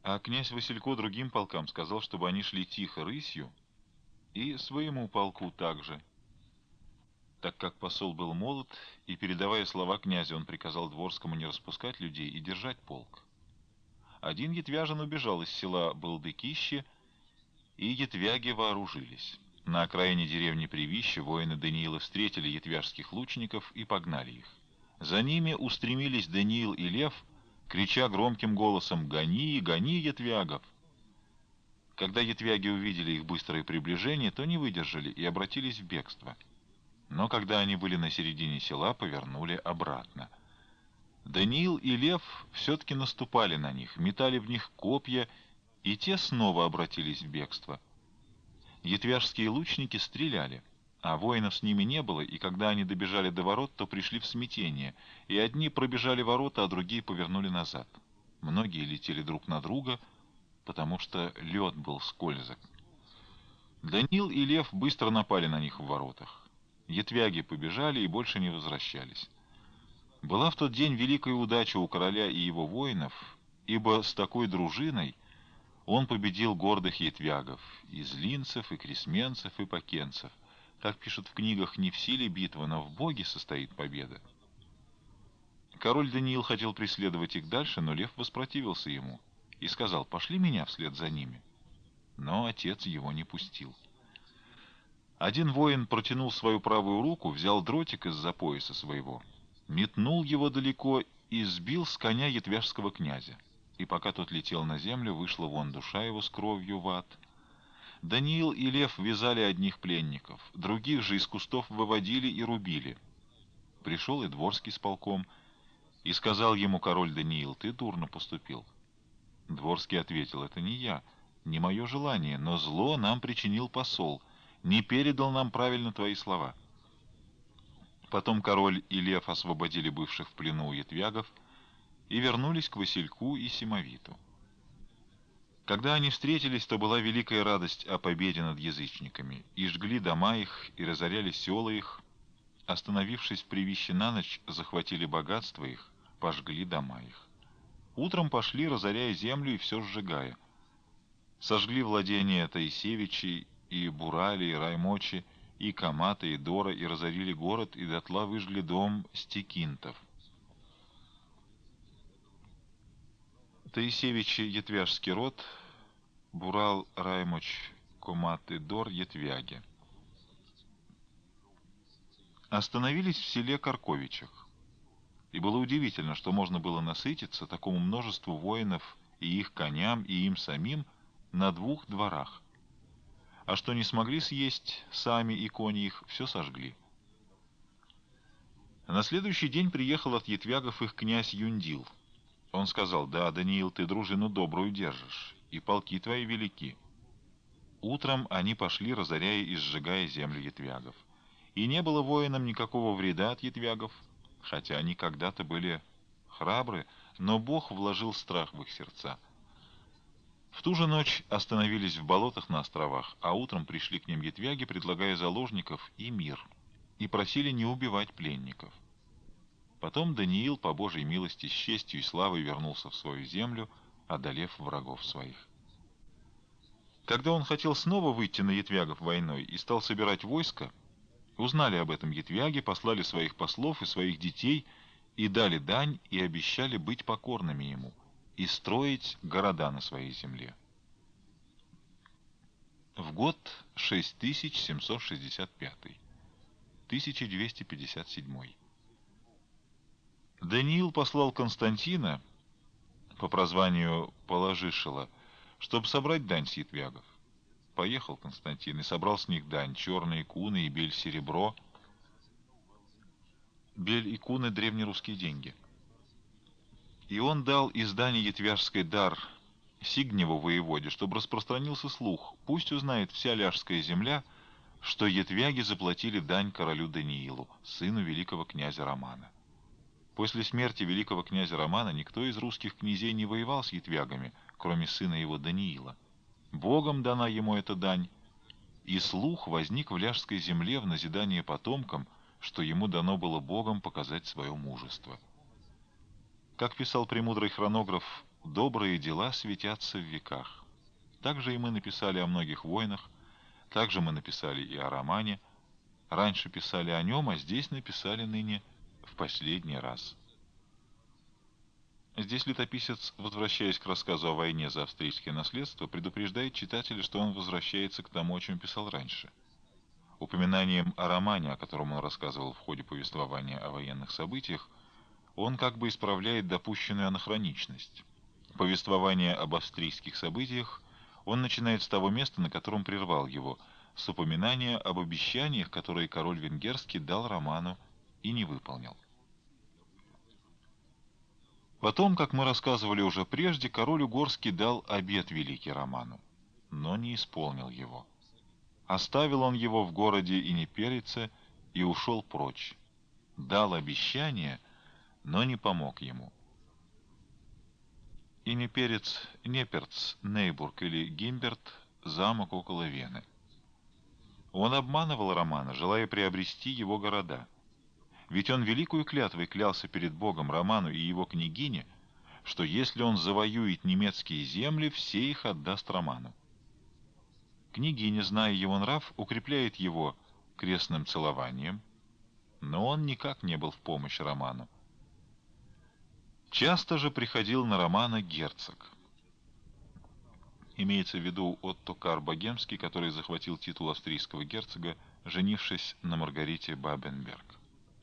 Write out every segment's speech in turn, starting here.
А князь Василько другим полкам сказал, чтобы они шли тихо рысью, и своему полку также. Так как посол был молод, и, передавая слова князя, он приказал Дворскому не распускать людей и держать полк. Один ятвяжин убежал из села Балдыкище, и ятвяги вооружились. На окраине деревни Привище воины Даниила встретили ятвяжских лучников и погнали их. За ними устремились Даниил и Лев, крича громким голосом: «Гони, гони ятвягов!». Когда ятвяги увидели их быстрое приближение, то не выдержали и обратились в бегство. Но когда они были на середине села, повернули обратно. Даниил и Лев все-таки наступали на них, метали в них копья, и те снова обратились в бегство. Ятвяжские лучники стреляли, а воинов с ними не было, и когда они добежали до ворот, то пришли в смятение, и одни пробежали ворота, а другие повернули назад. Многие летели друг на друга, потому что лед был скользок. Даниил и Лев быстро напали на них в воротах. Ятвяги побежали и больше не возвращались. Была в тот день великая удача у короля и его воинов, ибо с такой дружиной он победил гордых ятвягов, и злинцев, и кресменцев, и покенцев. Как пишут в книгах, не в силе битвы, но в Боге состоит победа. Король Даниил хотел преследовать их дальше, но Лев воспротивился ему и сказал: «Пошли меня вслед за ними». Но отец его не пустил. Один воин протянул свою правую руку, взял дротик из-за пояса своего, метнул его далеко и сбил с коня ятвяжского князя. И пока тот летел на землю, вышла вон душа его с кровью в ад. Даниил и Лев вязали одних пленников, других же из кустов выводили и рубили. Пришел и Дворский с полком, и сказал ему король Даниил: «Ты дурно поступил». Дворский ответил: «Это не я, не мое желание, но зло нам причинил посол, не передал нам правильно твои слова». Потом король и Лев освободили бывших в плену у ятвягов и вернулись к Васильку и Семовиту. Когда они встретились, то была великая радость о победе над язычниками, и жгли дома их, и разоряли села их. Остановившись в Привище на ночь, захватили богатство их, пожгли дома их. Утром пошли, разоряя землю и все сжигая. Сожгли владения Таисевичей, и Бурали, и Раймочи, и Камата, и Дора, и разорили город, и дотла выжгли дом Стекинтов. Таисевичи — ятвяжский род, Бурал, Раймоч, Комат и Дор — ятвяги. Остановились в селе Карковичах. И было удивительно, что можно было насытиться такому множеству воинов и их коням, и им самим на 2 дворах. А что не смогли съесть сами и кони их, все сожгли. На следующий день приехал от ятвягов их князь Юндил. Он сказал: «Да, Даниил, ты дружину добрую держишь, и полки твои велики». Утром они пошли, разоряя и сжигая землю ятвягов. И не было воинам никакого вреда от ятвягов, хотя они когда-то были храбры, но Бог вложил страх в их сердца. В ту же ночь остановились в болотах на островах, а утром пришли к ним ятвяги, предлагая заложников и мир, и просили не убивать пленников. Потом Даниил, по Божьей милости, с честью и славой вернулся в свою землю, одолев врагов своих. Когда он хотел снова выйти на ятвягов войной и стал собирать войско, узнали об этом ятвяги, послали своих послов и своих детей, и дали дань, и обещали быть покорными ему, и строить города на своей земле. В год 6765, 1257. Даниил послал Константина, по прозванию Положишила, чтобы собрать дань с ятвягов. Поехал Константин и собрал с них дань: черные куны и бель серебро. Бель и куны — древнерусские деньги. И он дал из дани ятвяжской дар Сигневу воеводе, чтобы распространился слух: пусть узнает вся ляжская земля, что ятвяги заплатили дань королю Даниилу, сыну великого князя Романа. После смерти великого князя Романа никто из русских князей не воевал с ятвягами, кроме сына его Даниила. Богом дана ему эта дань, и слух возник в ляжской земле в назидание потомкам, что ему дано было Богом показать свое мужество. Как писал премудрый хронограф добрые дела светятся в веках. Также и мы написали о многих войнах, также мы написали и о романе. Раньше писали о нем, а здесь написали ныне в последний раз. Здесь летописец, возвращаясь к рассказу о войне за австрийское наследство, предупреждает читателя, что он возвращается к тому, о чем писал раньше. Упоминанием о романе, о котором он рассказывал в ходе повествования о военных событиях, он как бы исправляет допущенную анахроничность. Повествование об австрийских событиях он начинает с того места, на котором прервал его, с упоминания об обещаниях, которые король венгерский дал Роману и не выполнил. Потом, как мы рассказывали уже прежде, король угорский дал обет великий Роману, но не исполнил его. Оставил он его в городе Инеперице и ушел прочь. Дал обещание, но не помог ему. Инеперец, Неперц, Нейбург или Гимберт — замок около Вены. Он обманывал Романа, желая приобрести его города. Ведь он великую клятвой клялся перед Богом Роману и его княгине, что если он завоюет немецкие земли, все их отдаст Роману. Княгиня, зная его нрав, укрепляет его крестным целованием, но он никак не был в помощь Роману. Часто же приходил на Романа герцог. Имеется в виду Отто Кар Богемский, который захватил титул австрийского герцога, женившись на Маргарите Бабенберг.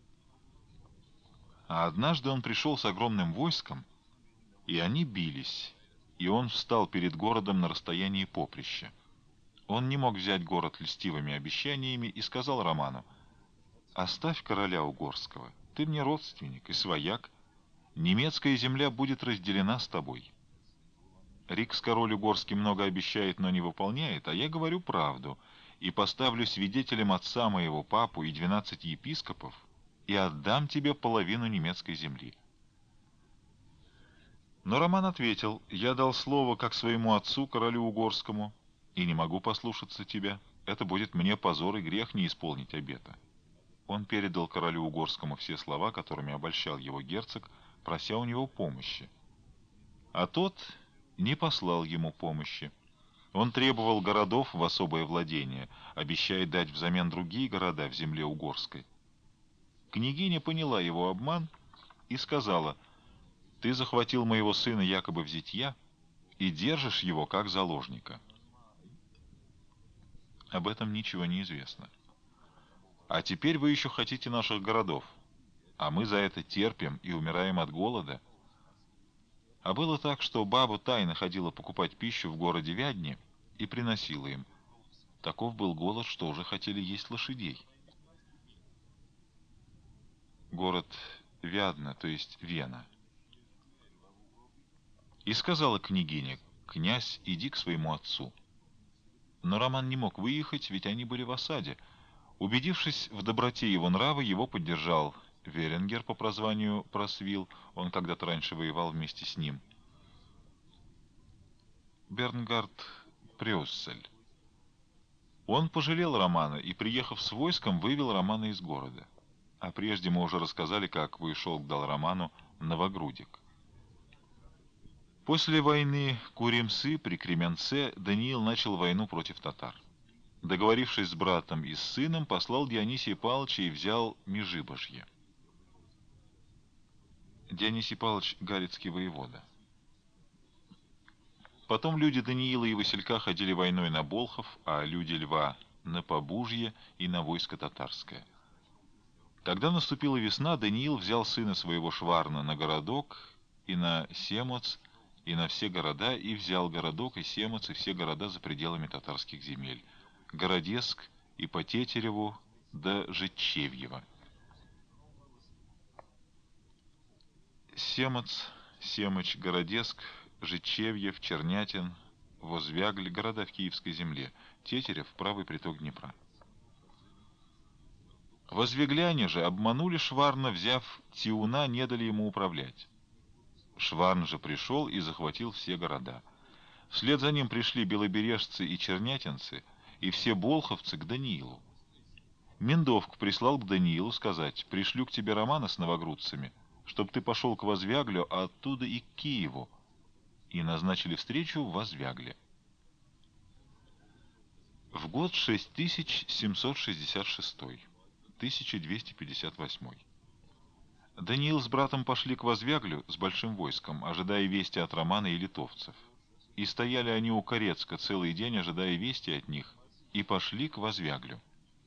А однажды он пришел с огромным войском, и они бились, и он встал перед городом на расстоянии поприща. Он не мог взять город льстивыми обещаниями и сказал Роману: «Оставь короля угорского, ты мне родственник и свояк, немецкая земля будет разделена с тобой». Рикс-король угорский много обещает, но не выполняет, а я говорю правду, и поставлю свидетелем отца моего папу и 12 епископов, и отдам тебе половину немецкой земли. Но Роман ответил: «Я дал слово как своему отцу, королю угорскому, и не могу послушаться тебя. Это будет мне позор и грех не исполнить обета». Он передал королю угорскому все слова, которыми обольщал его герцог, прося у него помощи. А тот не послал ему помощи. Он требовал городов в особое владение, обещая дать взамен другие города в земле угорской. Княгиня поняла его обман и сказала: «Ты захватил моего сына якобы в зятья и держишь его как заложника». Об этом ничего не известно. «А теперь вы еще хотите наших городов, а мы за это терпим и умираем от голода». А было так, что баба тайно ходила покупать пищу в городе Вядне и приносила им. Таков был голод, что уже хотели есть лошадей. Город Вядна, то есть Вена. И сказала княгиня: «Князь, иди к своему отцу». Но Роман не мог выехать, ведь они были в осаде. Убедившись в доброте его нрава, его поддержал Веренгер по прозванию Просвил, он когда-то раньше воевал вместе с ним. Бернгард Прюссель. Он пожалел Романа и, приехав с войском, вывел Романа из города. А прежде мы уже рассказали, как Ваишолк дал Роману Новогрудик. После войны Куримсы при Кременце Даниил начал войну против татар. Договорившись с братом и с сыном, послал Дионисия Павловича и взял Межибожье. Дионисий Павлович — галицкий воевода. Потом люди Даниила и Василька ходили войной на Болхов, а люди Льва — на Побужье и на войско татарское. Когда наступила весна, Даниил взял сына своего Шварна на городок и на Семоц, и на все города, и взял городок и Семоц, и все города за пределами татарских земель, Городеск и по Тетереву до Житчевьева. Семоц, Семыч, Городеск, Житчевьев, Чернятин, Возвягль — города в Киевской земле, Тетерев — правый приток Днепра. Возвегляне же обманули Шварна, взяв Тиуна, не дали ему управлять. Шварн же пришел и захватил все города. Вслед за ним пришли белобережцы и чернятинцы, и все болховцы к Даниилу. Миндовк прислал к Даниилу сказать: «Пришлю к тебе Романа с новогрудцами, чтоб ты пошел к Возвяглю, а оттуда и к Киеву». и назначили встречу в Возвягле. В год 6766, 1258. Даниил с братом пошли к Возвяглю с большим войском, ожидая вести от Романа и литовцев. И стояли они у Корецка целый день, ожидая вести от них, и пошли к Возвяглю.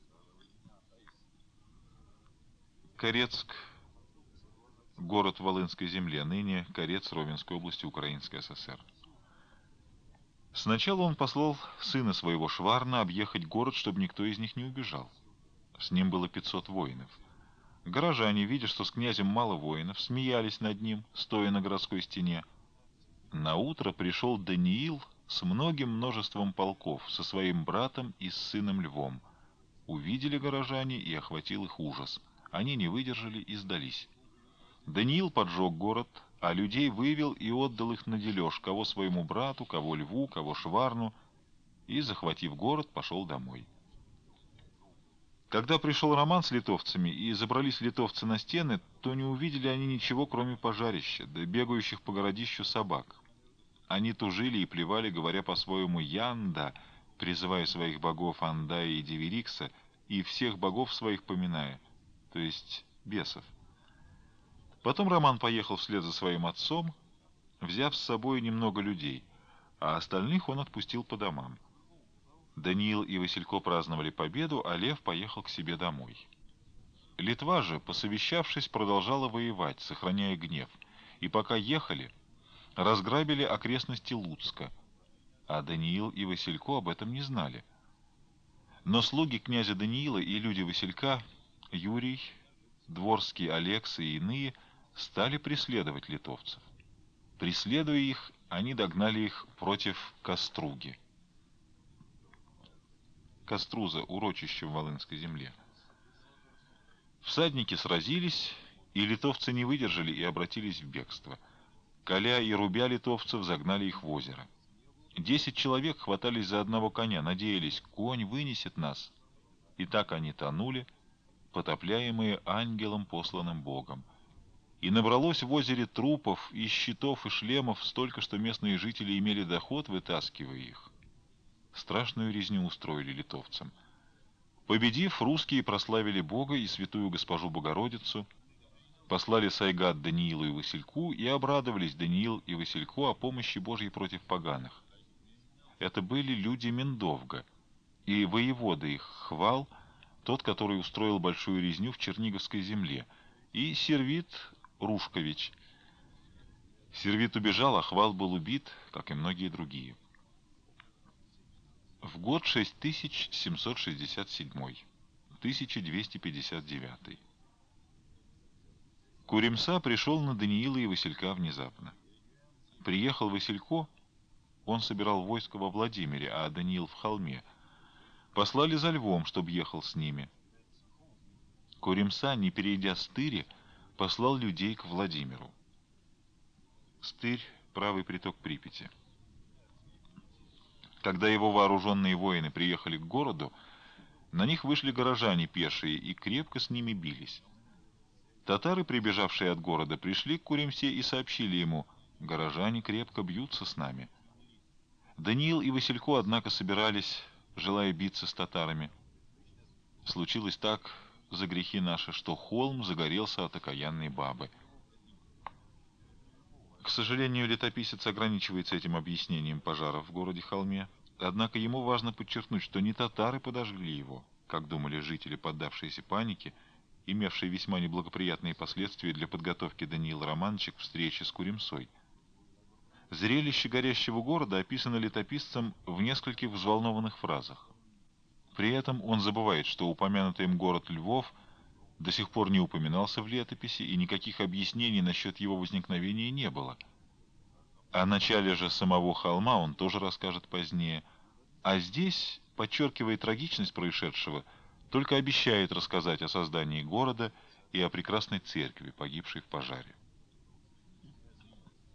Корецк — город в Волынской земле, ныне Корец Ровенской области, Украинской ССР. Сначала он послал сына своего Шварна объехать город, чтобы никто из них не убежал. С ним было 500 воинов. Горожане, видя, что с князем мало воинов, смеялись над ним, стоя на городской стене. Наутро пришел Даниил с многим множеством полков, со своим братом и с сыном Львом. Увидели горожане, и охватил их ужас. Они не выдержали и сдались. Даниил поджег город, а людей вывел и отдал их на дележ, кого своему брату, кого Льву, кого Шварну, и, захватив город, пошел домой. Когда пришел Роман с литовцами и забрались литовцы на стены, то не увидели они ничего, кроме пожарища, да бегающих по городищу собак. Они тужили и плевали, говоря по-своему «Янда», призывая своих богов Андая и Диверикса, и всех богов своих поминая, то есть бесов. Потом Роман поехал вслед за своим отцом, взяв с собой немного людей, а остальных он отпустил по домам. Даниил и Василько праздновали победу, а Лев поехал к себе домой. Литва же, посовещавшись, продолжала воевать, сохраняя гнев, и пока ехали, разграбили окрестности Луцка, а Даниил и Василько об этом не знали. Но слуги князя Даниила и люди Василька, Юрий, Дворский, Алекс и иные, стали преследовать литовцев. Преследуя их, они догнали их против Коструги. Коструза — урочище в Волынской земле. Всадники сразились, и литовцы не выдержали и обратились в бегство. Коля и рубя литовцев загнали их в озеро. 10 человек хватались за одного коня, надеялись, конь вынесет нас. И так они тонули, потопляемые ангелом, посланным Богом. И набралось в озере трупов, и щитов, и шлемов столько, что местные жители имели доход, вытаскивая их. Страшную резню устроили литовцам. Победив, русские прославили Бога и святую госпожу Богородицу, послали сайгат Даниилу и Васильку, и обрадовались Даниил и Васильку о помощи Божьей против поганых. Это были люди Мендовга, и воевода их Хвал, тот, который устроил большую резню в Черниговской земле, и Сервит Рушкович. Сервит убежал, а Хвал был убит, как и многие другие. В год 6767, 1259. Куремса пришел на Даниила и Василька внезапно. Приехал Василько, он собирал войско во Владимире, а Даниил в холме. Послали за Львом, чтобы ехал с ними. Куремса, не перейдя Стыри, послал людей к Владимиру. Стырь — правый приток Припяти. Когда его вооруженные воины приехали к городу, на них вышли горожане пешие и крепко с ними бились. Татары, прибежавшие от города, пришли к Куремсе и сообщили ему: «Горожане крепко бьются с нами». Даниил и Василько, однако, собирались, желая биться с татарами. Случилось так за грехи наши, что холм загорелся от окаянной бабы. К сожалению, летописец ограничивается этим объяснением пожаров в городе Холме, однако ему важно подчеркнуть, что не татары подожгли его, как думали жители, поддавшиеся панике, имевшие весьма неблагоприятные последствия для подготовки Даниила Романовича к встрече с Куремсой. Зрелище горящего города описано летописцем в нескольких взволнованных фразах. При этом он забывает, что упомянутый им город Львов до сих пор не упоминался в летописи, и никаких объяснений насчет его возникновения не было. О начале же самого холма он тоже расскажет позднее, а здесь, подчеркивая трагичность происшедшего, только обещает рассказать о создании города и о прекрасной церкви, погибшей в пожаре.